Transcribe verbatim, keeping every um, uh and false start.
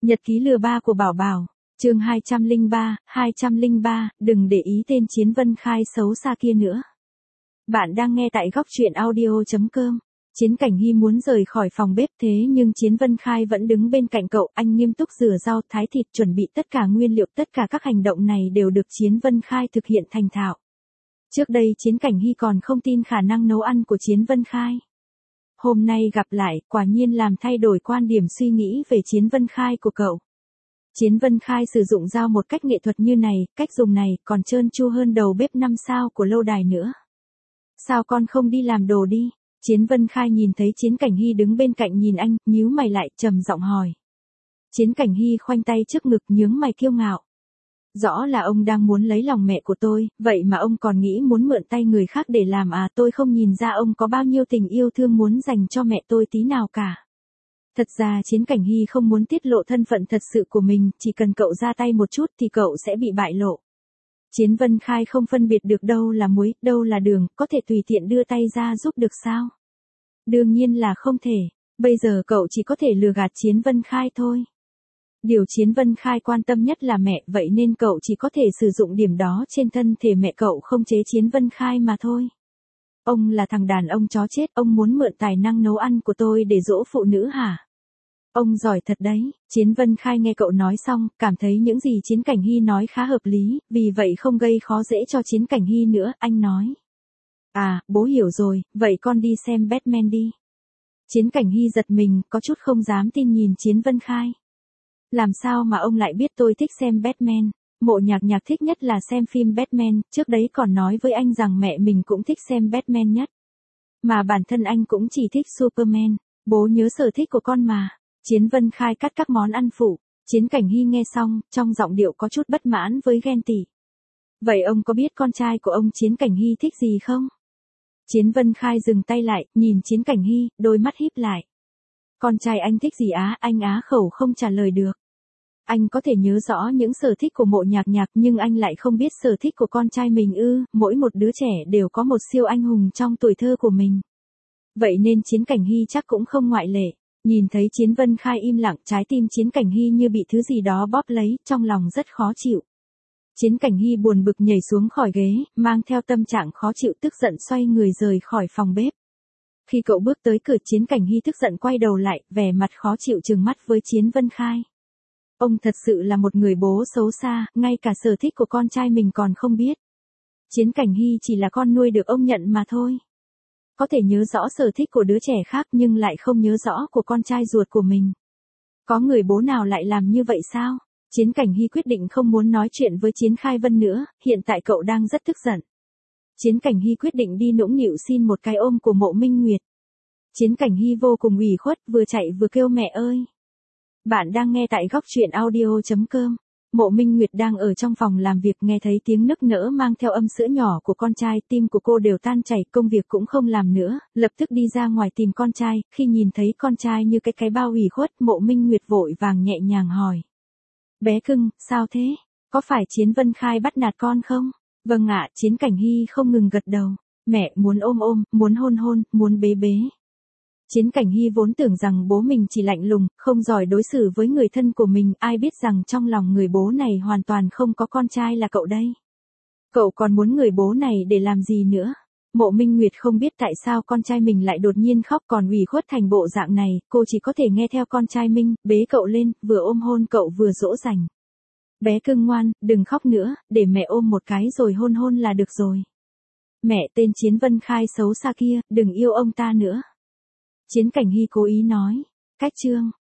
Nhật ký lừa ba của Bảo Bảo, chương hai trăm lẻ ba, hai trăm lẻ ba, đừng để ý tên Chiến Vân Khai xấu xa kia nữa. Bạn đang nghe tại góc truyện audio chấm com. Chiến Cảnh Hy muốn rời khỏi phòng bếp thế nhưng Chiến Vân Khai vẫn đứng bên cạnh cậu, anh nghiêm túc rửa rau, thái thịt, chuẩn bị tất cả nguyên liệu, tất cả các hành động này đều được Chiến Vân Khai thực hiện thành thạo. Trước đây Chiến Cảnh Hy còn không tin khả năng nấu ăn của Chiến Vân Khai. Hôm nay gặp lại, quả nhiên làm thay đổi quan điểm suy nghĩ về Chiến Vân Khai của cậu. Chiến Vân Khai sử dụng dao một cách nghệ thuật như này, cách dùng này còn trơn tru hơn đầu bếp năm sao của lâu đài nữa. Sao con không đi làm đồ đi? Chiến Vân Khai nhìn thấy Chiến Cảnh Hy đứng bên cạnh nhìn anh, nhíu mày lại, trầm giọng hỏi. Chiến Cảnh Hy khoanh tay trước ngực nhướng mày kiêu ngạo. Rõ là ông đang muốn lấy lòng mẹ của tôi, vậy mà ông còn nghĩ muốn mượn tay người khác để làm à? Tôi không nhìn ra ông có bao nhiêu tình yêu thương muốn dành cho mẹ tôi tí nào cả. Thật ra Chiến Cảnh Hy không muốn tiết lộ thân phận thật sự của mình, chỉ cần cậu ra tay một chút thì cậu sẽ bị bại lộ. Chiến Vân Khai không phân biệt được đâu là muối, đâu là đường, có thể tùy tiện đưa tay ra giúp được sao? Đương nhiên là không thể, bây giờ cậu chỉ có thể lừa gạt Chiến Vân Khai thôi. Điều Chiến Vân Khai quan tâm nhất là mẹ, vậy nên cậu chỉ có thể sử dụng điểm đó trên thân thể mẹ cậu không chế Chiến Vân Khai mà thôi. Ông là thằng đàn ông chó chết, ông muốn mượn tài năng nấu ăn của tôi để dỗ phụ nữ hả? Ông giỏi thật đấy. Chiến Vân Khai nghe cậu nói xong, cảm thấy những gì Chiến Cảnh Hy nói khá hợp lý, vì vậy không gây khó dễ cho Chiến Cảnh Hy nữa, anh nói. À, bố hiểu rồi, vậy con đi xem Batman đi. Chiến Cảnh Hy giật mình, có chút không dám tin nhìn Chiến Vân Khai. Làm sao mà ông lại biết tôi thích xem Batman? Mộ Nhạc Nhạc thích nhất là xem phim Batman, trước đấy còn nói với anh rằng mẹ mình cũng thích xem Batman nhất. Mà bản thân anh cũng chỉ thích Superman, bố nhớ sở thích của con mà. Chiến Vân Khai cắt các món ăn phụ, Chiến Cảnh Hy nghe xong, trong giọng điệu có chút bất mãn với ghen tị. Vậy ông có biết con trai của ông Chiến Cảnh Hy thích gì không? Chiến Vân Khai dừng tay lại, nhìn Chiến Cảnh Hy, đôi mắt híp lại. Con trai anh thích gì á? Anh á khẩu không trả lời được. Anh có thể nhớ rõ những sở thích của Mộ Nhạc Nhạc nhưng anh lại không biết sở thích của con trai mình ư? Mỗi một đứa trẻ đều có một siêu anh hùng trong tuổi thơ của mình. Vậy nên Chiến Cảnh Hy chắc cũng không ngoại lệ. Nhìn thấy Chiến Vân Khai im lặng, trái tim Chiến Cảnh Hy như bị thứ gì đó bóp lấy, trong lòng rất khó chịu. Chiến Cảnh Hy buồn bực nhảy xuống khỏi ghế, mang theo tâm trạng khó chịu tức giận xoay người rời khỏi phòng bếp. Khi cậu bước tới cửa, Chiến Cảnh Hy tức giận quay đầu lại, vẻ mặt khó chịu trừng mắt với Chiến Vân Khai. Ông thật sự là một người bố xấu xa, ngay cả sở thích của con trai mình còn không biết. Chiến Cảnh Hy chỉ là con nuôi được ông nhận mà thôi. Có thể nhớ rõ sở thích của đứa trẻ khác nhưng lại không nhớ rõ của con trai ruột của mình. Có người bố nào lại làm như vậy sao? Chiến Cảnh Hy quyết định không muốn nói chuyện với Chiến Khai Vân nữa, hiện tại cậu đang rất tức giận. Chiến Cảnh Hy quyết định đi nũng nịu xin một cái ôm của Mộ Minh Nguyệt. Chiến Cảnh Hy vô cùng ủy khuất, vừa chạy vừa kêu mẹ ơi. Bạn đang nghe tại góc truyện audio chấm com. Mộ Minh Nguyệt đang ở trong phòng làm việc, nghe thấy tiếng nức nở mang theo âm sữa nhỏ của con trai, tim của cô đều tan chảy, công việc cũng không làm nữa, lập tức đi ra ngoài tìm con trai, khi nhìn thấy con trai như cái cái bao ủy khuất, Mộ Minh Nguyệt vội vàng nhẹ nhàng hỏi. Bé cưng, sao thế? Có phải Chiến Vân Khai bắt nạt con không? Vâng ạ, Chiến Cảnh Hy không ngừng gật đầu. Mẹ muốn ôm ôm, muốn hôn hôn, muốn bế bế. Chiến Cảnh Hy vốn tưởng rằng bố mình chỉ lạnh lùng, không giỏi đối xử với người thân của mình, ai biết rằng trong lòng người bố này hoàn toàn không có con trai là cậu đây. Cậu còn muốn người bố này để làm gì nữa? Mộ Minh Nguyệt không biết tại sao con trai mình lại đột nhiên khóc còn ủy khuất thành bộ dạng này, cô chỉ có thể nghe theo con trai mình, bế cậu lên, vừa ôm hôn cậu vừa dỗ dành. Bé cưng ngoan, đừng khóc nữa, để mẹ ôm một cái rồi hôn hôn là được rồi. Mẹ, tên Chiến Vân Khai xấu xa kia, đừng yêu ông ta nữa. Chiến Cảnh Hy cố ý nói. Cách chương.